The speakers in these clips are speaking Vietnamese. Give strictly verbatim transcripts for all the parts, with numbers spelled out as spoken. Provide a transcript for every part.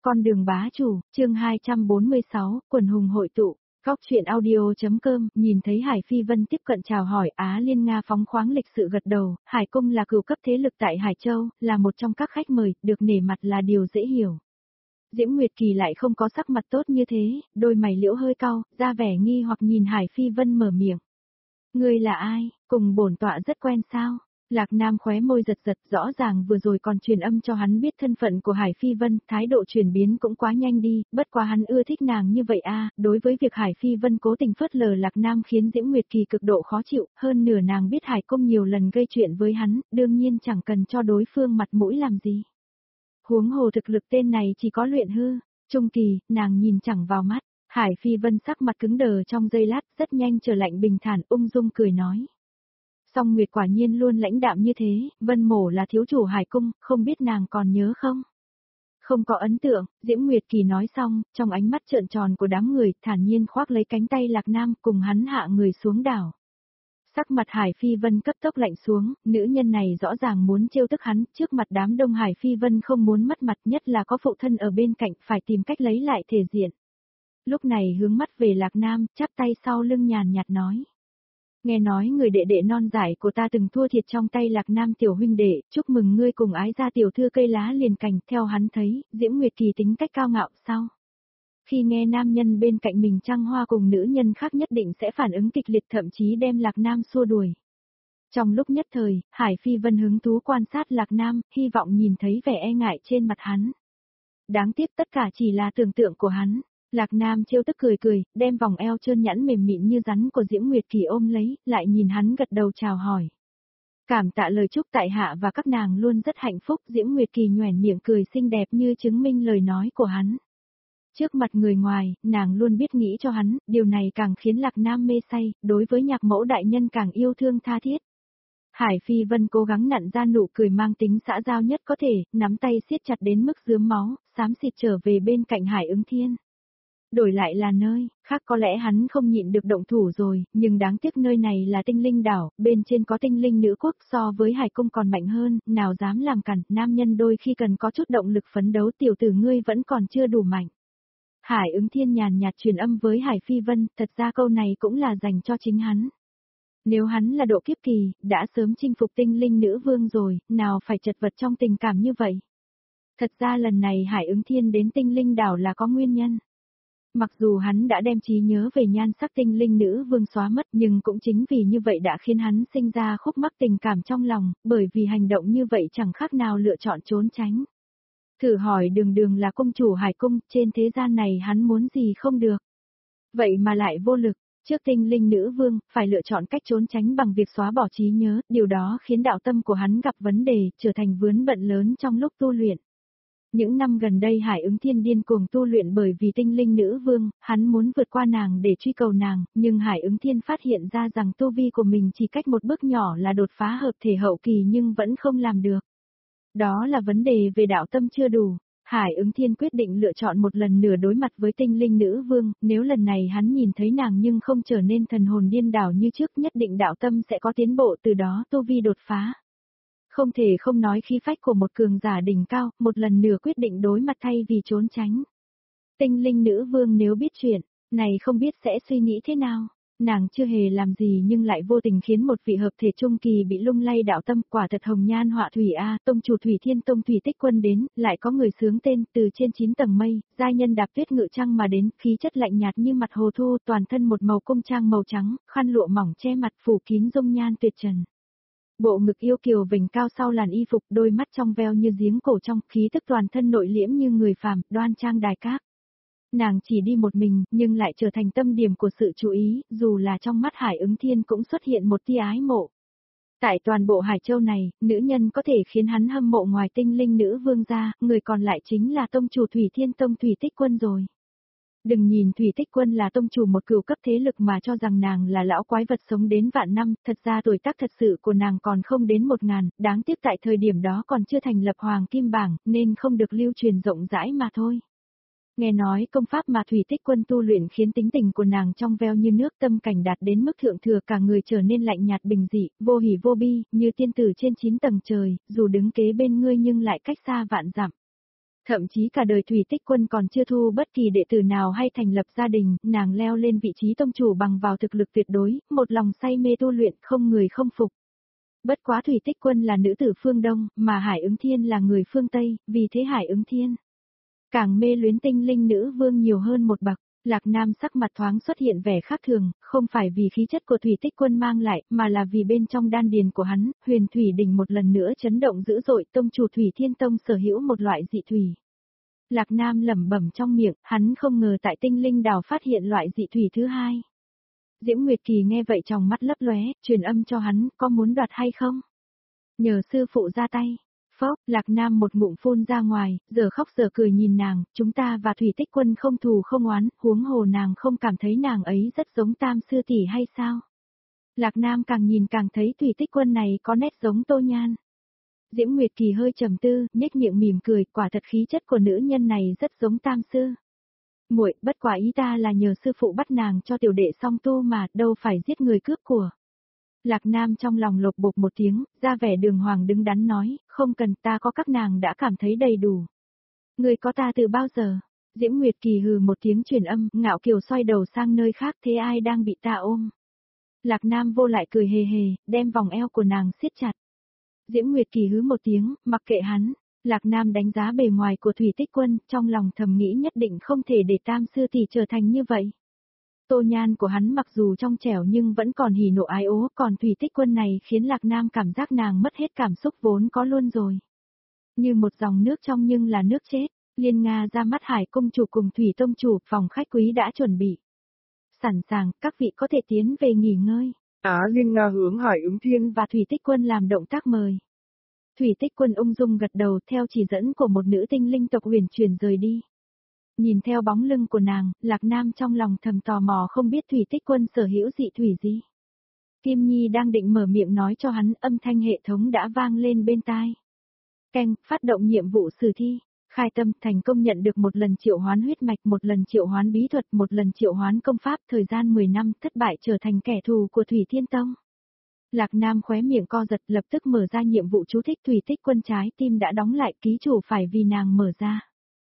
Con đường bá chủ, chương hai trăm bốn mươi sáu, quần hùng hội tụ. Góc truyện audio.com, nhìn thấy Hải Phi Vân tiếp cận chào hỏi, Á Liên Nga phóng khoáng lịch sự gật đầu. Hải Cung là cửu cấp thế lực tại Hải Châu, là một trong các khách mời, được nể mặt là điều dễ hiểu. Diễm Nguyệt Kỳ lại không có sắc mặt tốt như thế, đôi mày liễu hơi cau, ra vẻ nghi hoặc nhìn Hải Phi Vân mở miệng. Ngươi là ai, cùng bổn tọa rất quen sao? Lạc Nam khóe môi giật giật, rõ ràng vừa rồi còn truyền âm cho hắn biết thân phận của Hải Phi Vân, thái độ chuyển biến cũng quá nhanh đi, bất quá hắn ưa thích nàng như vậy a. Đối với việc Hải Phi Vân cố tình phớt lờ Lạc Nam khiến Diễm Nguyệt Kỳ cực độ khó chịu, hơn nửa nàng biết Hải Công nhiều lần gây chuyện với hắn, đương nhiên chẳng cần cho đối phương mặt mũi làm gì. Huống hồ thực lực tên này chỉ có luyện hư, trung kỳ, nàng nhìn chẳng vào mắt. Hải Phi Vân sắc mặt cứng đờ trong giây lát, rất nhanh trở lạnh bình thản, ung dung cười nói. Song Nguyệt quả nhiên luôn lãnh đạm như thế, Vân Mổ là thiếu chủ Hải Cung, không biết nàng còn nhớ không? Không có ấn tượng, Diễm Nguyệt Kỳ nói xong, trong ánh mắt trợn tròn của đám người, thản nhiên khoác lấy cánh tay Lạc Nam cùng hắn hạ người xuống đảo. Sắc mặt Hải Phi Vân cấp tốc lạnh xuống, nữ nhân này rõ ràng muốn trêu tức hắn, trước mặt đám đông Hải Phi Vân không muốn mất mặt, nhất là có phụ thân ở bên cạnh, phải tìm cách lấy lại thể diện. Lúc này hướng mắt về Lạc Nam, chắp tay sau lưng nhàn nhạt nói. Nghe nói người đệ đệ non giải của ta từng thua thiệt trong tay Lạc Nam tiểu huynh đệ, chúc mừng ngươi cùng ái gia tiểu thư cây lá liền cành, theo hắn thấy, Diễm Nguyệt Kỳ tính cách cao ngạo sao? Khi nghe nam nhân bên cạnh mình trăng hoa cùng nữ nhân khác nhất định sẽ phản ứng kịch liệt, thậm chí đem Lạc Nam xua đuổi. Trong lúc nhất thời, Hải Phi Vân hứng thú quan sát Lạc Nam, hy vọng nhìn thấy vẻ e ngại trên mặt hắn. Đáng tiếc tất cả chỉ là tưởng tượng của hắn. Lạc Nam trêu tức cười cười, đem vòng eo trơn nhẵn mềm mịn như rắn của Diễm Nguyệt Kỳ ôm lấy, lại nhìn hắn gật đầu chào hỏi. Cảm tạ lời chúc tại hạ và các nàng luôn rất hạnh phúc, Diễm Nguyệt Kỳ nhoẻn miệng cười xinh đẹp như chứng minh lời nói của hắn. Trước mặt người ngoài, nàng luôn biết nghĩ cho hắn, điều này càng khiến Lạc Nam mê say, đối với nhạc mẫu đại nhân càng yêu thương tha thiết. Hải Phi Vân cố gắng nặn ra nụ cười mang tính xã giao nhất có thể, nắm tay siết chặt đến mức rướm máu, xám xịt trở về bên cạnh Hải Ứng Thiên. Đổi lại là nơi, khác có lẽ hắn không nhịn được động thủ rồi, nhưng đáng tiếc nơi này là tinh linh đảo, bên trên có tinh linh nữ quốc so với Hải Cung còn mạnh hơn, nào dám làm cản, nam nhân đôi khi cần có chút động lực phấn đấu, tiểu tử ngươi vẫn còn chưa đủ mạnh. Hải Ứng Thiên nhàn nhạt truyền âm với Hải Phi Vân, thật ra câu này cũng là dành cho chính hắn. Nếu hắn là độ kiếp kỳ, đã sớm chinh phục tinh linh nữ vương rồi, nào phải chật vật trong tình cảm như vậy. Thật ra lần này Hải Ứng Thiên đến tinh linh đảo là có nguyên nhân. Mặc dù hắn đã đem trí nhớ về nhan sắc tinh linh nữ vương xóa mất, nhưng cũng chính vì như vậy đã khiến hắn sinh ra khúc mắc tình cảm trong lòng, bởi vì hành động như vậy chẳng khác nào lựa chọn trốn tránh. Thử hỏi đường đường là công chủ Hải Cung, trên thế gian này hắn muốn gì không được. Vậy mà lại vô lực, trước tinh linh nữ vương, phải lựa chọn cách trốn tránh bằng việc xóa bỏ trí nhớ, điều đó khiến đạo tâm của hắn gặp vấn đề, trở thành vướng bận lớn trong lúc tu luyện. Những năm gần đây Hải Ứng Thiên điên cuồng tu luyện bởi vì tinh linh nữ vương, hắn muốn vượt qua nàng để truy cầu nàng, nhưng Hải Ứng Thiên phát hiện ra rằng tu vi của mình chỉ cách một bước nhỏ là đột phá hợp thể hậu kỳ nhưng vẫn không làm được. Đó là vấn đề về đạo tâm chưa đủ. Hải Ứng Thiên quyết định lựa chọn một lần nữa đối mặt với tinh linh nữ vương, nếu lần này hắn nhìn thấy nàng nhưng không trở nên thần hồn điên đảo như trước, nhất định đạo tâm sẽ có tiến bộ, từ đó tu vi đột phá. Không thể không nói khí phách của một cường giả đỉnh cao, một lần nữa quyết định đối mặt thay vì trốn tránh. Tinh linh nữ vương nếu biết chuyện này không biết sẽ suy nghĩ thế nào. Nàng chưa hề làm gì nhưng lại vô tình khiến một vị hợp thể trung kỳ bị lung lay đạo tâm, quả thật hồng nhan họa thủy a. Tông chủ Thủy Thiên Tông Thủy Tích Quân đến, lại có người sướng tên, từ trên chín tầng mây, giai nhân đạp tuyết ngự trăng mà đến, khí chất lạnh nhạt như mặt hồ thu, toàn thân một màu cung trang màu trắng, khăn lụa mỏng che mặt phủ kín dung nhan tuyệt trần. Bộ ngực yêu kiều vểnh cao sau làn y phục, đôi mắt trong veo như giếng cổ trong, khí tức toàn thân nội liễm như người phàm, đoan trang đài cát. Nàng chỉ đi một mình, nhưng lại trở thành tâm điểm của sự chú ý, dù là trong mắt Hải Ứng Thiên cũng xuất hiện một tia ái mộ. Tại toàn bộ Hải Châu này, nữ nhân có thể khiến hắn hâm mộ ngoài tinh linh nữ vương ra, người còn lại chính là tông chủ Thủy Thiên Tông Thủy Tích Quân rồi. Đừng nhìn Thủy Tích Quân là tông chủ một cửu cấp thế lực mà cho rằng nàng là lão quái vật sống đến vạn năm, thật ra tuổi tác thật sự của nàng còn không đến một ngàn, đáng tiếc tại thời điểm đó còn chưa thành lập Hoàng Kim Bảng, nên không được lưu truyền rộng rãi mà thôi. Nghe nói công pháp mà Thủy Tích Quân tu luyện khiến tính tình của nàng trong veo như nước, tâm cảnh đạt đến mức thượng thừa, cả người trở nên lạnh nhạt bình dị, vô hỉ vô bi, như tiên tử trên chín tầng trời, dù đứng kế bên ngươi nhưng lại cách xa vạn dặm. Thậm chí cả đời Thủy Tích Quân còn chưa thu bất kỳ đệ tử nào hay thành lập gia đình, nàng leo lên vị trí tông chủ bằng vào thực lực tuyệt đối, một lòng say mê tu luyện không người không phục. Bất quá Thủy Tích Quân là nữ tử phương Đông, mà Hải Ứng Thiên là người phương Tây, vì thế Hải Ứng Thiên càng mê luyến tinh linh nữ vương nhiều hơn một bậc. Lạc Nam sắc mặt thoáng xuất hiện vẻ khác thường, không phải vì khí chất của Thủy Tích Quân mang lại, mà là vì bên trong đan điền của hắn, Huyền Thủy đỉnh một lần nữa chấn động dữ dội, tông chủ Thủy Thiên Tông sở hữu một loại dị thủy. Lạc Nam lẩm bẩm trong miệng, hắn không ngờ tại Tinh Linh Đảo phát hiện loại dị thủy thứ hai. Diễm Nguyệt Kỳ nghe vậy trong mắt lấp lóe, truyền âm cho hắn, có muốn đoạt hay không? Nhờ sư phụ ra tay. Phốc, Lạc Nam một ngụm phun ra ngoài, giờ khóc giờ cười nhìn nàng, chúng ta và Thủy Tích Quân không thù không oán, huống hồ nàng không cảm thấy nàng ấy rất giống Tam sư tỷ hay sao? Lạc Nam càng nhìn càng thấy Thủy Tích Quân này có nét giống Tô Nhan. Diễm Nguyệt Kỳ hơi trầm tư, nhếch miệng mỉm cười, quả thật khí chất của nữ nhân này rất giống Tam sư. Muội, bất quả ý ta là nhờ sư phụ bắt nàng cho tiểu đệ song tu mà, đâu phải giết người cướp của. Lạc Nam trong lòng lột bột một tiếng, ra vẻ đường hoàng đứng đắn nói, không cần, ta có các nàng đã cảm thấy đầy đủ. Người có ta từ bao giờ? Diễm Nguyệt Kỳ hừ một tiếng truyền âm, ngạo kiều xoay đầu sang nơi khác, thế ai đang bị ta ôm? Lạc Nam vô lại cười hề hề, đem vòng eo của nàng siết chặt. Diễm Nguyệt Kỳ hứ một tiếng, mặc kệ hắn. Lạc Nam đánh giá bề ngoài của Thủy Tích Quân, trong lòng thầm nghĩ nhất định không thể để Tam sư tỷ trở thành như vậy. Tô Nhan của hắn mặc dù trong trẻo nhưng vẫn còn hỉ nộ ái ố, còn Thủy Tích Quân này khiến Lạc Nam cảm giác nàng mất hết cảm xúc vốn có luôn rồi. Như một dòng nước trong nhưng là nước chết, Liên Nga ra mắt Hải Cung chủ cùng Thủy Tông chủ, phòng khách quý đã chuẩn bị. Sẵn sàng, các vị có thể tiến về nghỉ ngơi. Á Liên Nga hướng Hải Ứng Thiên và Thủy Tích Quân làm động tác mời. Thủy Tích Quân ung dung gật đầu theo chỉ dẫn của một nữ tinh linh tộc huyền truyền rời đi. Nhìn theo bóng lưng của nàng, Lạc Nam trong lòng thầm tò mò không biết Thủy Tích Quân sở hữu dị thủy gì. Kim Nhi đang định mở miệng nói cho hắn, âm thanh hệ thống đã vang lên bên tai. Keng, phát động nhiệm vụ sử thi. Khai tâm, thành công nhận được một lần triệu hoán huyết mạch, một lần triệu hoán bí thuật, một lần triệu hoán công pháp, thời gian mười năm, thất bại trở thành kẻ thù của Thủy Thiên Tông. Lạc Nam khóe miệng co giật, lập tức mở ra nhiệm vụ chú thích. Thủy Tích Quân trái tim đã đóng lại, ký chủ phải vì nàng mở ra.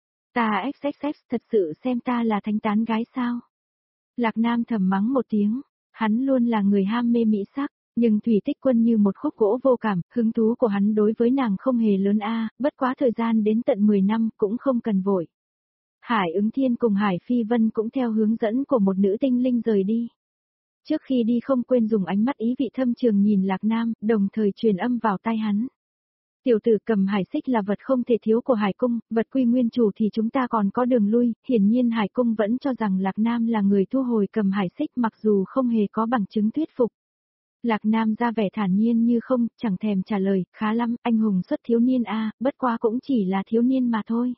Ta xx xx thật sự xem ta là thánh tán gái sao? Lạc Nam thầm mắng một tiếng, hắn luôn là người ham mê mỹ sắc, nhưng Thủy Tích Quân như một khúc gỗ vô cảm, hứng thú của hắn đối với nàng không hề lớn a, bất quá thời gian đến tận mười năm cũng không cần vội. Hải Ứng Thiên cùng Hải Phi Vân cũng theo hướng dẫn của một nữ tinh linh rời đi. Trước khi đi không quên dùng ánh mắt ý vị thâm trường nhìn Lạc Nam, đồng thời truyền âm vào tai hắn. Tiểu tử cầm hải xích là vật không thể thiếu của Hải Cung, vật quy nguyên chủ thì chúng ta còn có đường lui, hiển nhiên Hải Cung vẫn cho rằng Lạc Nam là người thu hồi cầm hải xích mặc dù không hề có bằng chứng thuyết phục. Lạc Nam ra vẻ thản nhiên như không, chẳng thèm trả lời, khá lắm, anh hùng xuất thiếu niên a, bất quá cũng chỉ là thiếu niên mà thôi.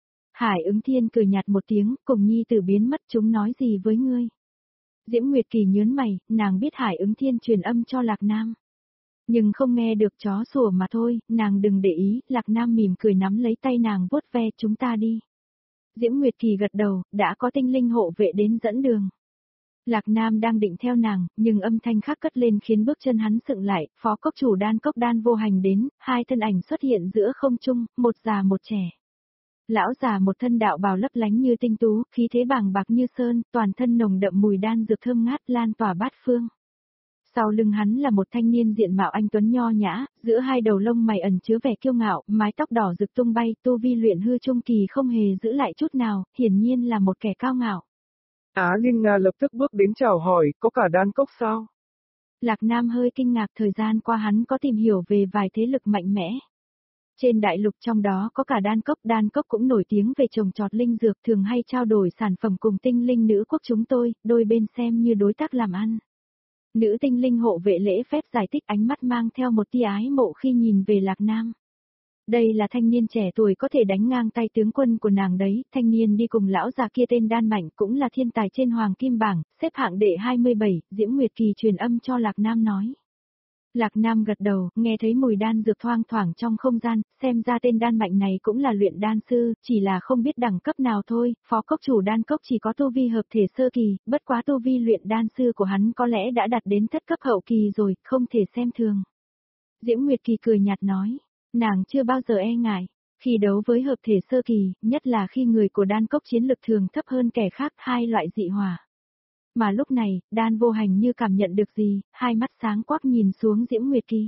Hải Ứng Thiên cười nhạt một tiếng, cùng nhi tử biến mất, chúng nói gì với ngươi? Diễm Nguyệt Kỳ nhớn mày, nàng biết Hải Ứng Thiên truyền âm cho Lạc Nam. Nhưng không nghe được chó sủa mà thôi, nàng đừng để ý, Lạc Nam mỉm cười nắm lấy tay nàng vuốt ve, chúng ta đi. Diễm Nguyệt Kỳ gật đầu, đã có tinh linh hộ vệ đến dẫn đường. Lạc Nam đang định theo nàng, nhưng âm thanh khác cất lên khiến bước chân hắn sững lại, phó cốc chủ đan cốc đan vô hành đến, hai thân ảnh xuất hiện giữa không trung, một già một trẻ. Lão già một thân đạo bào lấp lánh như tinh tú, khí thế bàng bạc như sơn, toàn thân nồng đậm mùi đan dược thơm ngát lan tỏa bát phương. Sau lưng hắn là một thanh niên diện mạo anh tuấn nho nhã, giữa hai đầu lông mày ẩn chứa vẻ kiêu ngạo, mái tóc đỏ rực tung bay, tu vi luyện hư trung kỳ không hề giữ lại chút nào, hiển nhiên là một kẻ cao ngạo. Á Liên Nga lập tức bước đến chào hỏi, có cả đan cốc sao? Lạc Nam hơi kinh ngạc, thời gian qua hắn có tìm hiểu về vài thế lực mạnh mẽ. Trên đại lục trong đó có cả đan cốc, đan cốc cũng nổi tiếng về trồng trọt linh dược, thường hay trao đổi sản phẩm cùng tinh linh nữ quốc chúng tôi, đôi bên xem như đối tác làm ăn. Nữ tinh linh hộ vệ lễ phép giải thích, ánh mắt mang theo một tia ái mộ khi nhìn về Lạc Nam. Đây là thanh niên trẻ tuổi có thể đánh ngang tay tướng quân của nàng đấy, thanh niên đi cùng lão già kia tên Đan Mạnh cũng là thiên tài trên hoàng kim bảng, xếp hạng đệ hai mươi bảy, Diễm Nguyệt Kỳ truyền âm cho Lạc Nam nói. Lạc Nam gật đầu, nghe thấy mùi đan dược thoang thoảng trong không gian, xem ra tên Đan Mạnh này cũng là luyện đan sư, chỉ là không biết đẳng cấp nào thôi, phó cốc chủ đan cốc chỉ có tu vi hợp thể sơ kỳ, bất quá tu vi luyện đan sư của hắn có lẽ đã đạt đến thất cấp hậu kỳ rồi, không thể xem thường. Diễm Nguyệt Kỳ cười nhạt nói, nàng chưa bao giờ e ngại, Khi đấu với hợp thể sơ kỳ, nhất là khi người của đan cốc chiến lực thường thấp hơn kẻ khác hai loại dị hỏa. Mà lúc này, đan vô hành như cảm nhận được gì, hai mắt sáng quắc nhìn xuống Diễm Nguyệt Kỳ.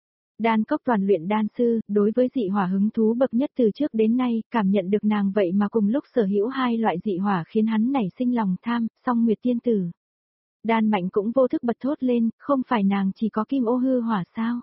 Đan cốc toàn luyện đan sư, đối với dị hỏa hứng thú bậc nhất từ trước đến nay, cảm nhận được nàng vậy mà cùng lúc sở hữu hai loại dị hỏa khiến hắn nảy sinh lòng tham, song Nguyệt tiên tử. Đan Mạnh cũng vô thức bật thốt lên, không phải nàng chỉ có kim ô hư hỏa sao?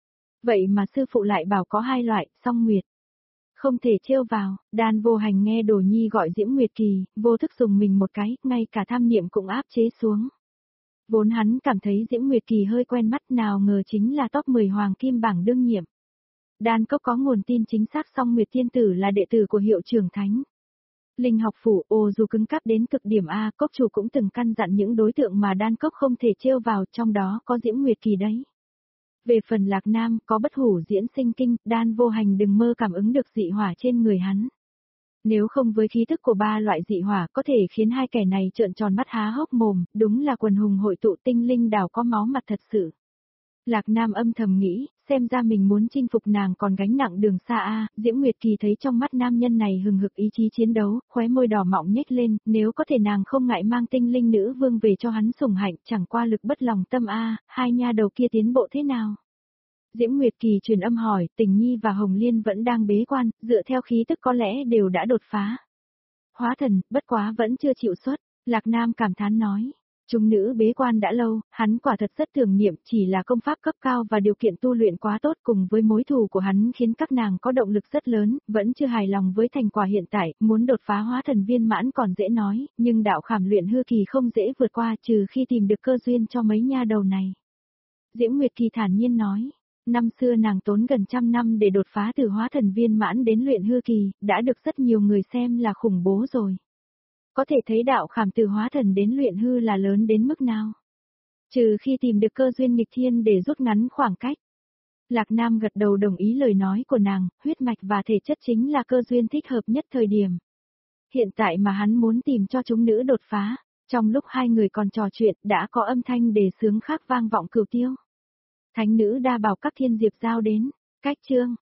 Vậy mà sư phụ lại bảo có hai loại, song Nguyệt. Không thể trêu vào, Đan vô hành nghe Đồ Nhi gọi Diễm Nguyệt Kỳ, vô thức dùng mình một cái, ngay cả tham niệm cũng áp chế xuống. Vốn hắn cảm thấy Diễm Nguyệt Kỳ hơi quen mắt, nào ngờ chính là top mười hoàng kim bảng đương nhiệm. Đan cốc có nguồn tin chính xác, song Nguyệt tiên tử là đệ tử của hiệu trưởng thánh. Linh học phủ, ồ dù cứng cáp đến cực điểm A, cốc chủ cũng từng căn dặn những đối tượng mà đan cốc không thể trêu vào, trong đó có Diễm Nguyệt Kỳ đấy. Về phần Lạc Nam, có bất hủ diễn sinh kinh, đan vô hành đừng mơ cảm ứng được dị hỏa trên người hắn. Nếu không với khí thức của ba loại dị hỏa có thể khiến hai kẻ này trợn tròn mắt há hốc mồm, đúng là quần hùng hội tụ tinh linh đảo có máu mặt thật sự. Lạc Nam âm thầm nghĩ, xem ra mình muốn chinh phục nàng còn gánh nặng đường xa a. Diễm Nguyệt Kỳ thấy trong mắt nam nhân này hừng hực ý chí chiến đấu, khóe môi đỏ mọng nhếch lên, nếu có thể nàng không ngại mang tinh linh nữ vương về cho hắn sủng hạnh, chẳng qua lực bất lòng tâm a, hai nha đầu kia tiến bộ thế nào? Diễm Nguyệt Kỳ truyền âm hỏi, Tình Nhi và Hồng Liên vẫn đang bế quan, dựa theo khí tức có lẽ đều đã đột phá. Hóa thần, bất quá vẫn chưa chịu xuất, Lạc Nam cảm thán nói. Chúng nữ bế quan đã lâu, hắn quả thật rất tưởng niệm, chỉ là công pháp cấp cao và điều kiện tu luyện quá tốt cùng với mối thù của hắn khiến các nàng có động lực rất lớn, vẫn chưa hài lòng với thành quả hiện tại, muốn đột phá hóa thần viên mãn còn dễ nói, nhưng đạo khảm luyện hư kỳ không dễ vượt qua trừ khi tìm được cơ duyên cho mấy nha đầu này. Diễm Nguyệt Kỳ thản nhiên nói. Năm xưa nàng tốn gần trăm năm để đột phá từ hóa thần viên mãn đến luyện hư kỳ, đã được rất nhiều người xem là khủng bố rồi. Có thể thấy đạo khảm từ hóa thần đến luyện hư là lớn đến mức nào. Trừ khi tìm được cơ duyên nghịch thiên để rút ngắn khoảng cách. Lạc Nam gật đầu đồng ý lời nói của nàng, huyết mạch và thể chất chính là cơ duyên thích hợp nhất thời điểm. Hiện tại mà hắn muốn tìm cho chúng nữ đột phá, trong lúc hai người còn trò chuyện đã có âm thanh đề xướng khác vang vọng cửu tiêu. Thánh nữ đa bảo các thiên diệp giao đến, cách chương.